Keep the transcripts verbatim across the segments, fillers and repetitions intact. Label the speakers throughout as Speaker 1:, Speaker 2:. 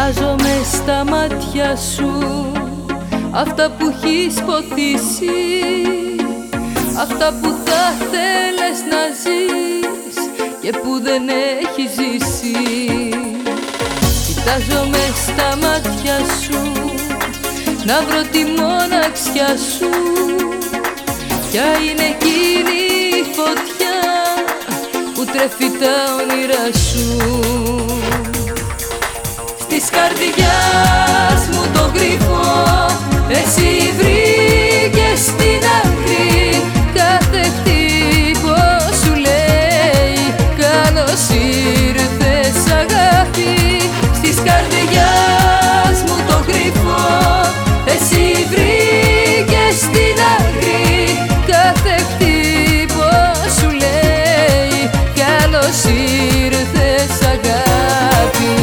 Speaker 1: Κοιτάζομαι στα μάτια σου αυτά που έχεις ποθήσει, αυτά που θα θέλες να ζεις και που δεν έχεις ζήσει. Κοιτάζομαι στα μάτια σου να βρω τη μοναξιά σου. Ποια είναι εκείνη η φωτιά που τρέφει τα όνειρά σου? Της καρδιάς μου το κρυφό εσύ βρήκες στην άκρη. Κάθε χτύπο σου λέει καλώς ήρθες αγάπη. Στις καρδιάς μου το κρυφό εσύ βρήκες στην άκρη. Κάθε χτύπο σου λέει καλώς ήρθες αγάπη.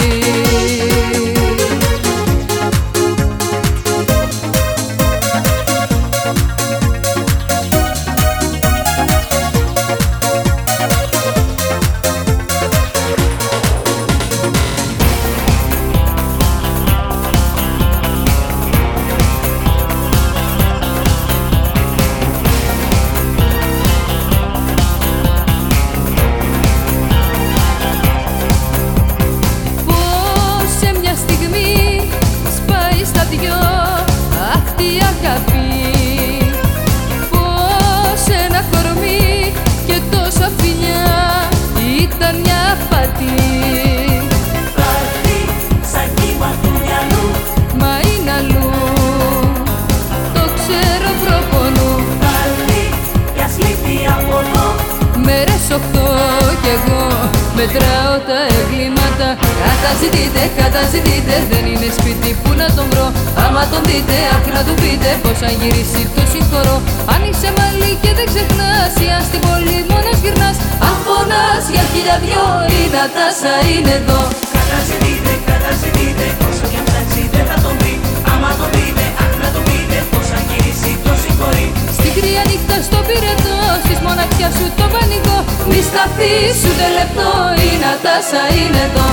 Speaker 1: Πώς ένα κορμί και τόσα φιλιά ήταν μια απάτη.
Speaker 2: Πάρτι σαν κύμα του μυαλού,
Speaker 1: μα είναι αλλού, το ξέρω προπονού.
Speaker 2: πάρτι κι ας λείπει από εδώ.
Speaker 1: Μέρες οχτώ κι εγώ μετράω τα εγκλήματα. Καταζητείτε, καταζητείτε, δεν είναι σπίτι που να τον βρω. Άμα τον δείτε, αχ να του πείτε πως αν γυρίσει το συγχωρώ. Αν είσαι μαλλί και δεν ξεχνάς, ή αν στην πόλη μόνος γυρνάς, αν πονάς για χίλια δυο, η Νατάσα είναι εδώ.
Speaker 2: Καταζητείτε, καταζητείτε, όσο κι αν ψάξει δεν θα τον βρει. Άμα τον δείτε, αχ να του πείτε πως αν γυρίσει το συγχωρεί.
Speaker 1: Στην κρύα νύχτα στο πυρετό, στις μοναξιά σου το πανικό, μη σταθείς ούτε λεπτό, η Νατάσα είναι εδώ.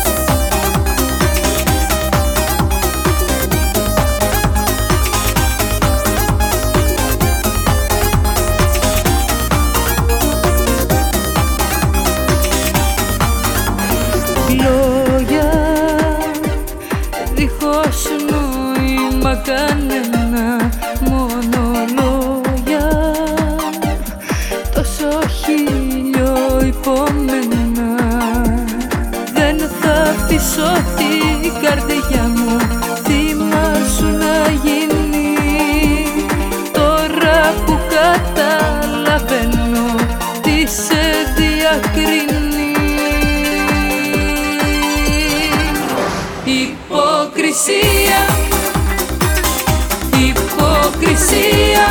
Speaker 1: Λόγια δίχως νόημα κανένα, μόνο λόγια, τόσο χίλιο υπομένα. Δεν θα αφήσω την καρδιά μου θύμα σου να γίνει, τώρα που καταλαβαίνω τι σε διακρίνει. Υποκρισία, υποκρισία,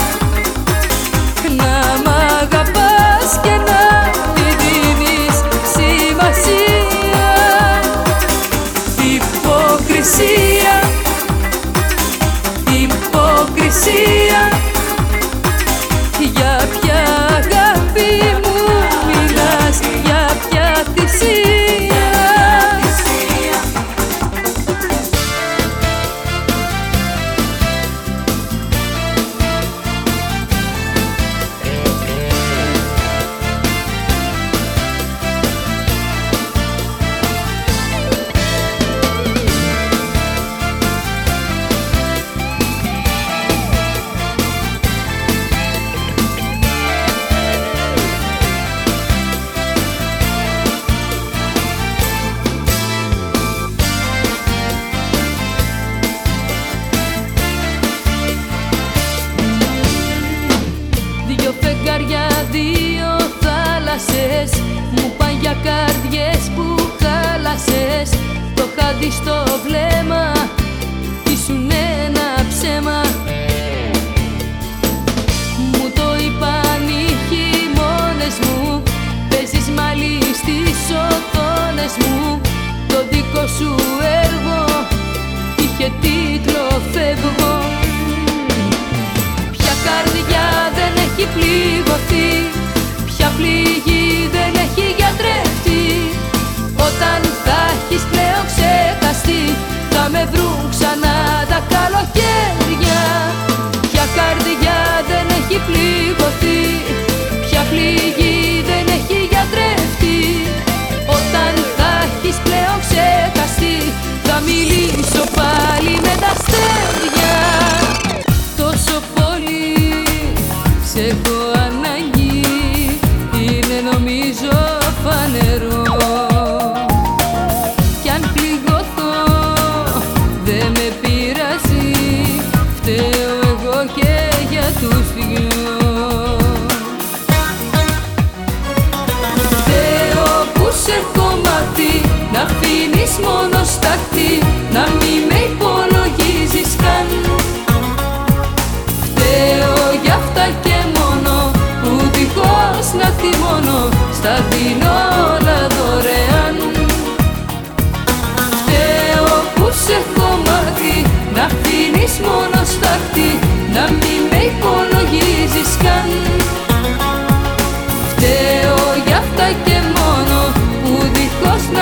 Speaker 1: να μ' αγαπάς και να μη δίνεις σημασία.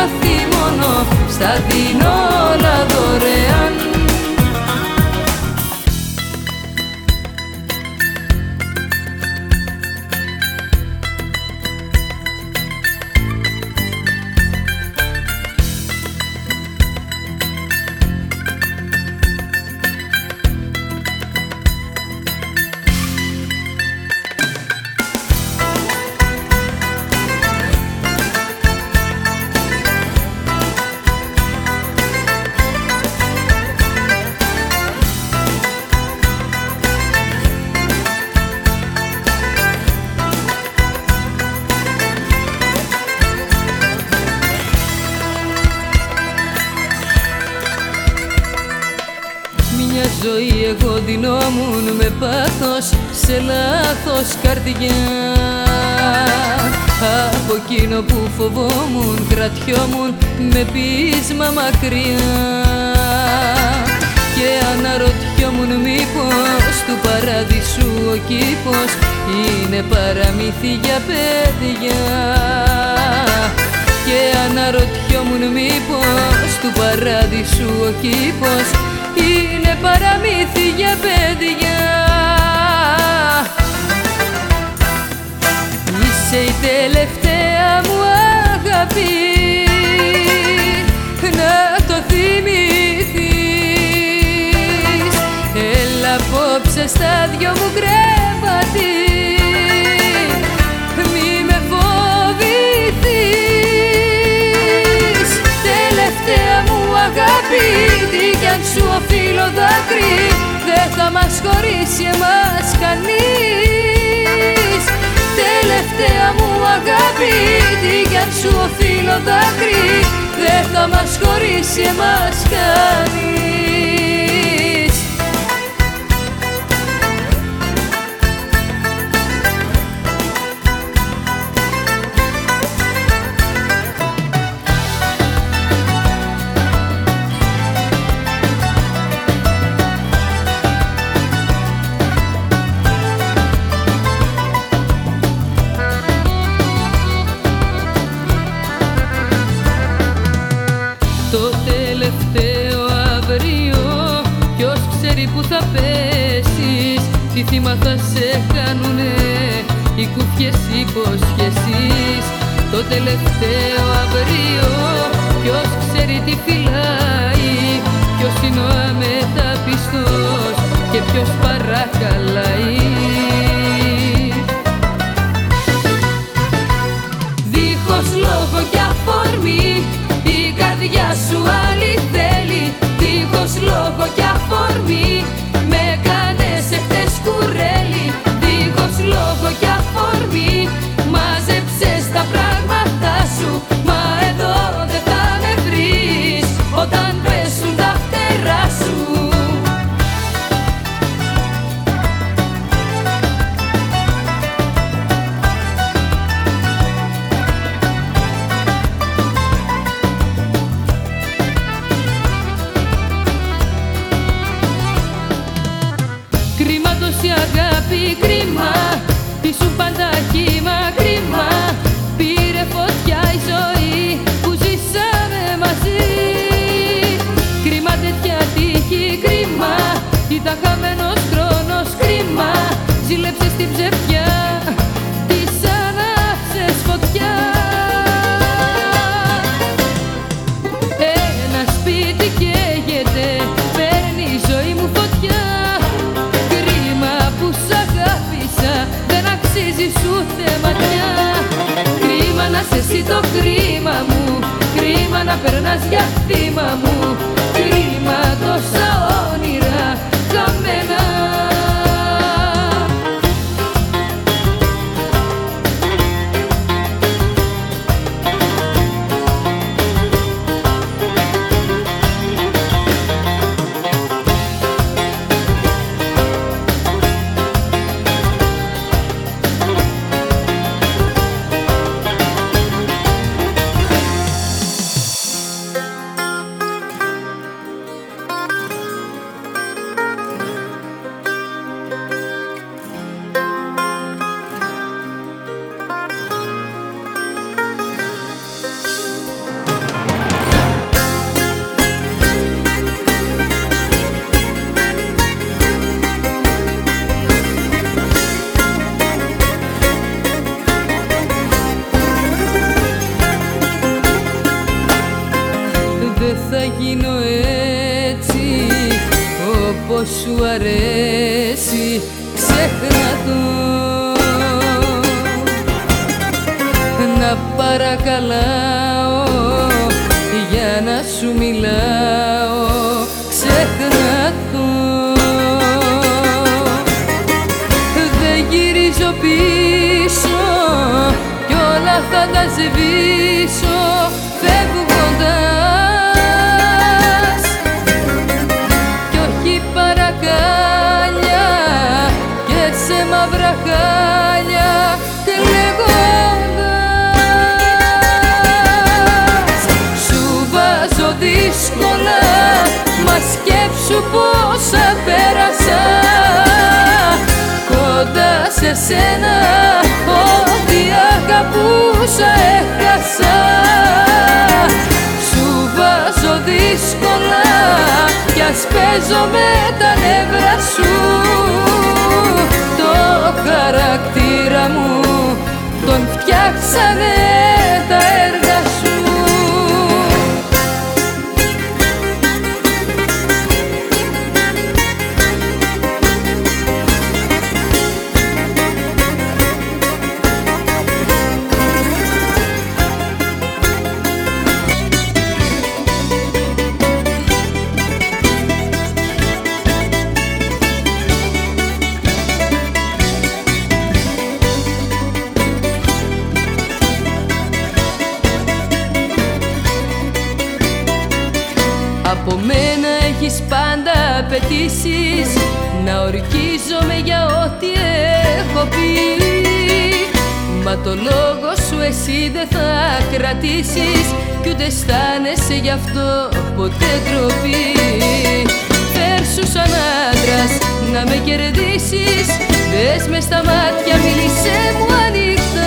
Speaker 1: νιώθει μόνο, στα δίνω όλα δωρεάν. Μια ζωή εγώ δινόμουν με πάθος σε λάθος καρδιά. Από εκείνο που φοβόμουν κρατιόμουν με πείσμα μακριά. Και αναρωτιόμουν μήπως του παραδείσου ο κήπος είναι παραμύθι για παιδιά. Και αναρωτιόμουν μήπως του παράδεισου ο κήπος είναι παραμύθι για παιδιά. Είσαι η τελευταία μου αγάπη, να το θυμηθείς. Έλα απόψε στα δυο μου κρεβάτι, μη με φοβηθείς. Τελευταία μου αγάπη, τι κι αν σου οφείλω δάκρυ, δεν θα μας χωρίσει εμάς κανείς. Τελευταία μου αγάπη, τι κι αν σου οφείλω δάκρυ, δεν θα μας χωρίσει εμάς κανείς. Το τελευταίο αύριο, ποιος ξέρει που θα πέσεις, τι θύμα θα σε κάνουνε οι κουφιές υποσχέσεις. Το τελευταίο αύριο, ποιος ξέρει τι φυλάει, ποιος είναι ο αμεταπιστός και ποιος παρακαλάει. Δίχως λόγο και αφορμή η καρδιά σου άλλη θέλει, δίχως λόγο κι αφορμή με κάνες εχθές κουρέλι. Δίχως λόγο κι αφορμή μάζεψες τα πράγματα σου, μα εδώ δεν θα με βρεις όταν πέσουν τα φτερά σου. Κρίμα τόση αγάπη, κρίμα, ήσουν πάντα κύμα, κρίμα. Πήρε φωτιά η ζωή που ζήσαμε μαζί. Κρίμα τέτοια τύχη, κρίμα, ήταν χαμένος χρόνος, κρίμα. Ζήλεψες την ψευτιά, της άναψες φωτιά. Ένα σπίτι καίγεται, παίρνει η ζωή μου φωτιά. Δεν αξίζεις ούτε ματιά. Κρίμα να σε εσύ το κρίμα μου, κρίμα να περνάς για θύμα μου, κρίμα τόσα όνειρα χαμένα. θα γίνω έτσι όπως σου αρέσει, ξέχνα το. Να παρακαλάω για να σου μιλάω, ξέχνα το. Δεν γυρίζω πίσω κι όλα θα τα σβήσω φεύγοντας, κι όχι παρακάλια και σε μαύρα χάλια κλαίγοντας. Σου βάζω δύσκολα, μα σκέψου πόσα πέρασα κοντά σε σένα, ό,τι αγαπούσα έχασα. Σου βάζω δύσκολα κι ας παίζω με τα νεύρα σου, το χαρακτήρα μου τον φτιάξανε τα έργα σου. Από μένα έχεις πάντα απαιτήσεις, να ορκίζομαι για ό,τι έχω πει. Μα το λόγο σου εσύ δεν θα κρατήσεις κι ούτε αισθάνεσαι γι' αυτό ποτέ ντροπή. Φέρσου σαν άντρας να με κερδίσεις, δες με στα μάτια, μίλησέ μου ανοιχτά.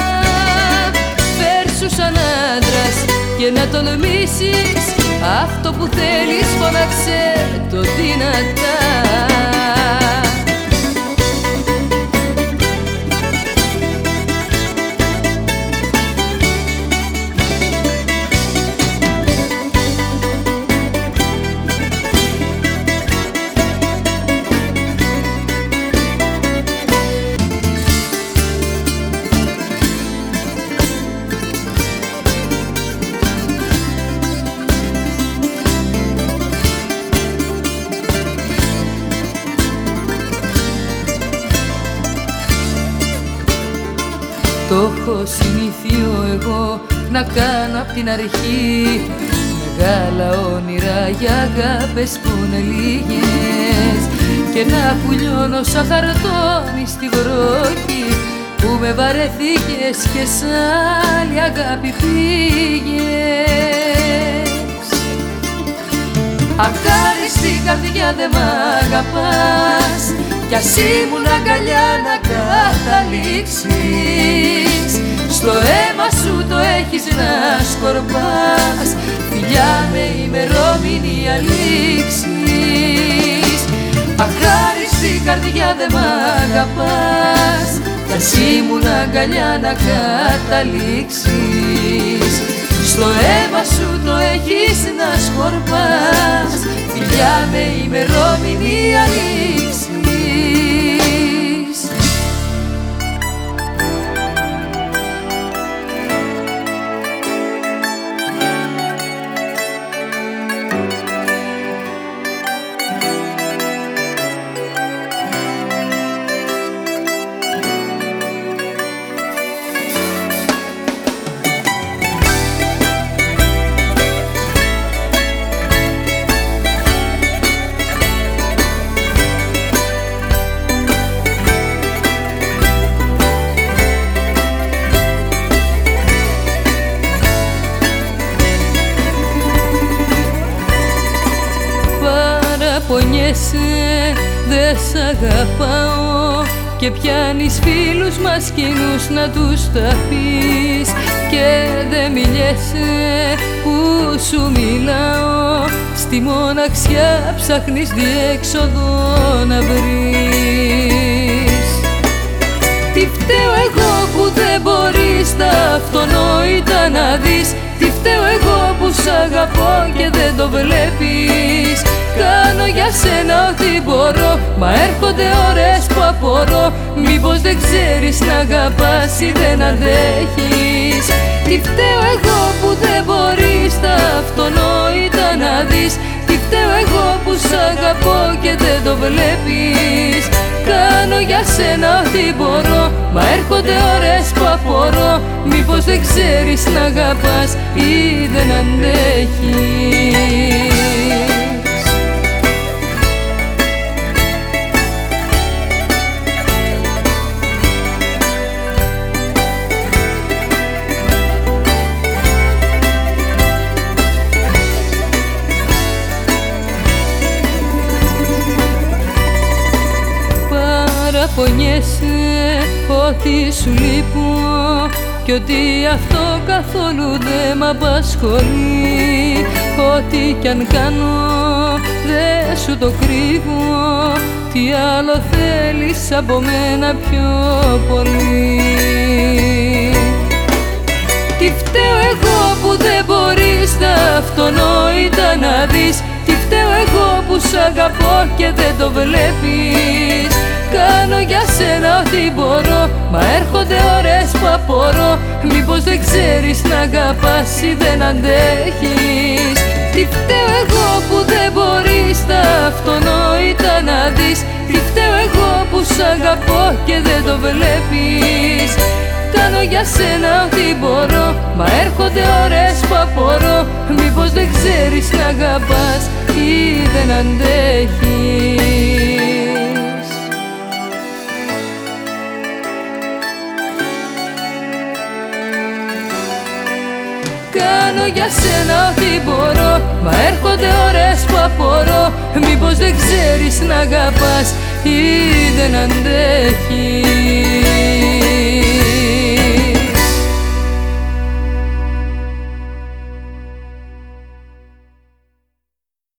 Speaker 1: Φέρσου σαν άντρας και να τολμήσεις, αυτό που θέλεις φώναξε το δυνατά. Το έχω συνηθείο εγώ να κάνω απ' την αρχή μεγάλα όνειρα για αγάπες που είναι λίγες, και να πουλιώνω σαν χαρτόνι στη βροχή που με βαρεθήκες και σ' άλλη αγάπη πήγες. Αχάριστη καρδιά δε μ' αγαπάς, κι ας ήμουν αγκαλιά να καταλήξεις. Στο αίμα σου το έχεις να σκορπάς, φιλιά με ημερομηνία λήξης. Αχάριστη καρδιά δε μ' αγαπάς, κι ας ήμουν αγκαλιά να καταλήξεις. Στο αίμα σου το έχεις να σκορπάς, φιλιά με ημερομηνία λήξης. Πονιέσαι, δε σ' αγαπάω και πιάνεις φίλους μας κοινούς να τους τα πεις, και δε μιλιέσαι που σου μιλάω, στη μοναξιά ψάχνεις διέξοδο να βρεις. Τι φταίω εγώ που δεν μπορείς τα αυτονόητα να δεις, τι φταίω εγώ που σ' αγαπώ και δεν το βλέπεις. Κάνω για σένα ό,τι μπορώ, μα έρχονται ώρες που απορώ. Μήπως δεν ξέρεις να αγαπάς ή δεν αντέχεις? Τι φταίω εγώ που δεν μπορείς τα αυτονόητα να δεις? Τι φταίω εγώ που σ' αγαπώ και δεν το βλέπεις? Κάνω για σένα ό,τι μπορώ, μα έρχονται ώρες που απορώ. Μήπως δεν ξέρεις να αγαπάς ή δεν αντέχεις? Παραπονιέσαι ότι σου λείπω κι ότι αυτό καθόλου δεν μ' απασχολεί. Ό,τι κι αν κάνω δεν σου το κρύβω. Τι άλλο θέλεις από μένα πιο πολύ? Τι φταίω εγώ που δεν μπορείς τα αυτονόητα να δεις? Τι φταίω εγώ που σ' αγαπώ και δεν το βλέπεις? Κάνω για σένα ό,τι μπορώ, μα έρχονται ώρες που απορώ. Μήπως δεν ξέρεις να αγαπάς ή δεν αντέχεις? Τι φταίω εγώ που δεν μπορείς τα αυτονόητα να δεις? Τι φταίω εγώ που σ' αγαπώ και δεν το βλέπεις? Κάνω για σένα ό,τι μπορώ, μα έρχονται ώρες που απορώ. Μήπως δεν ξέρεις να αγαπάς ή δεν αντέχεις? Κάνω για σένα ό,τι μπορώ, μα έρχονται ώρες που απορώ. Μήπως δεν ξέρεις να αγαπάς ή δεν αντέχεις?